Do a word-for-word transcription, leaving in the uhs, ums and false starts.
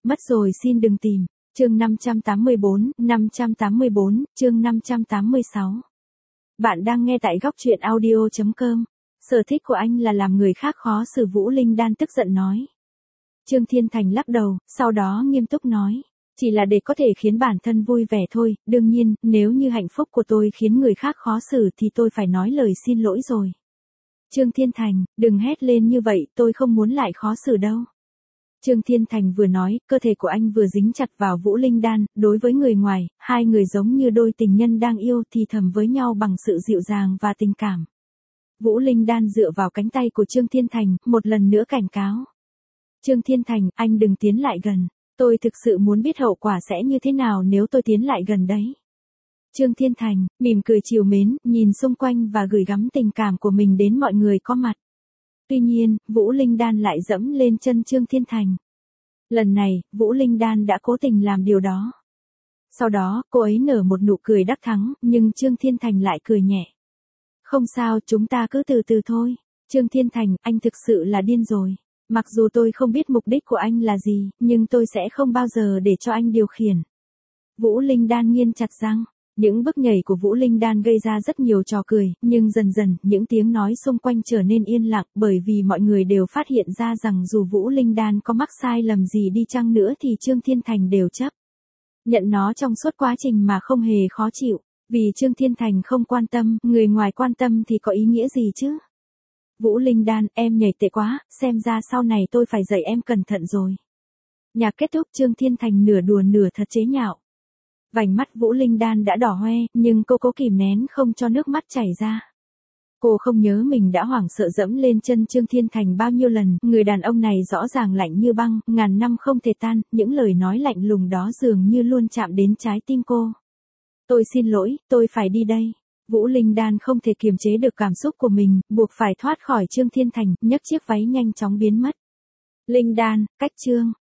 Mất rồi xin đừng tìm. Chương năm trăm tám mươi bốn, năm trăm tám mươi bốn, chương năm trăm tám mươi sáu. Bạn đang nghe tại góc truyện audio chấm com. Sở thích của anh là làm người khác khó xử, Vũ Linh Đan tức giận nói. Trương Thiên Thành lắc đầu, sau đó nghiêm túc nói. Chỉ là để có thể khiến bản thân vui vẻ thôi, đương nhiên, nếu như hạnh phúc của tôi khiến người khác khó xử thì tôi phải nói lời xin lỗi rồi. Trương Thiên Thành, đừng hét lên như vậy, tôi không muốn lại khó xử đâu. Trương Thiên Thành vừa nói, cơ thể của anh vừa dính chặt vào Vũ Linh Đan, đối với người ngoài, hai người giống như đôi tình nhân đang yêu thì thầm với nhau bằng sự dịu dàng và tình cảm. Vũ Linh Đan dựa vào cánh tay của Trương Thiên Thành, một lần nữa cảnh cáo. Trương Thiên Thành, anh đừng tiến lại gần, tôi thực sự muốn biết hậu quả sẽ như thế nào nếu tôi tiến lại gần đấy. Trương Thiên Thành, mỉm cười trìu mến, nhìn xung quanh và gửi gắm tình cảm của mình đến mọi người có mặt. Tuy nhiên, Vũ Linh Đan lại dẫm lên chân Trương Thiên Thành. Lần này, Vũ Linh Đan đã cố tình làm điều đó. Sau đó, cô ấy nở một nụ cười đắc thắng, nhưng Trương Thiên Thành lại cười nhẹ. Không sao, chúng ta cứ từ từ thôi. Trương Thiên Thành, anh thực sự là điên rồi. Mặc dù tôi không biết mục đích của anh là gì, nhưng tôi sẽ không bao giờ để cho anh điều khiển. Vũ Linh Đan nghiến chặt răng. Những bước nhảy của Vũ Linh Đan gây ra rất nhiều trò cười, nhưng dần dần, những tiếng nói xung quanh trở nên yên lặng, bởi vì mọi người đều phát hiện ra rằng dù Vũ Linh Đan có mắc sai lầm gì đi chăng nữa thì Trương Thiên Thành đều chấp nhận nó trong suốt quá trình mà không hề khó chịu. Vì Trương Thiên Thành không quan tâm, người ngoài quan tâm thì có ý nghĩa gì chứ? Vũ Linh Đan, em nhảy tệ quá, xem ra sau này tôi phải dạy em cẩn thận rồi. Nhạc kết thúc, Trương Thiên Thành nửa đùa nửa thật chế nhạo. Vành mắt Vũ Linh Đan đã đỏ hoe, nhưng cô cố kìm nén không cho nước mắt chảy ra. Cô không nhớ mình đã hoảng sợ dẫm lên chân Trương Thiên Thành bao nhiêu lần, người đàn ông này rõ ràng lạnh như băng, ngàn năm không thể tan, những lời nói lạnh lùng đó dường như luôn chạm đến trái tim cô. Tôi xin lỗi, tôi phải đi đây. Vũ Linh Đan không thể kiềm chế được cảm xúc của mình, buộc phải thoát khỏi Trương Thiên Thành, nhấc chiếc váy nhanh chóng biến mất. Linh Đan, cách Trương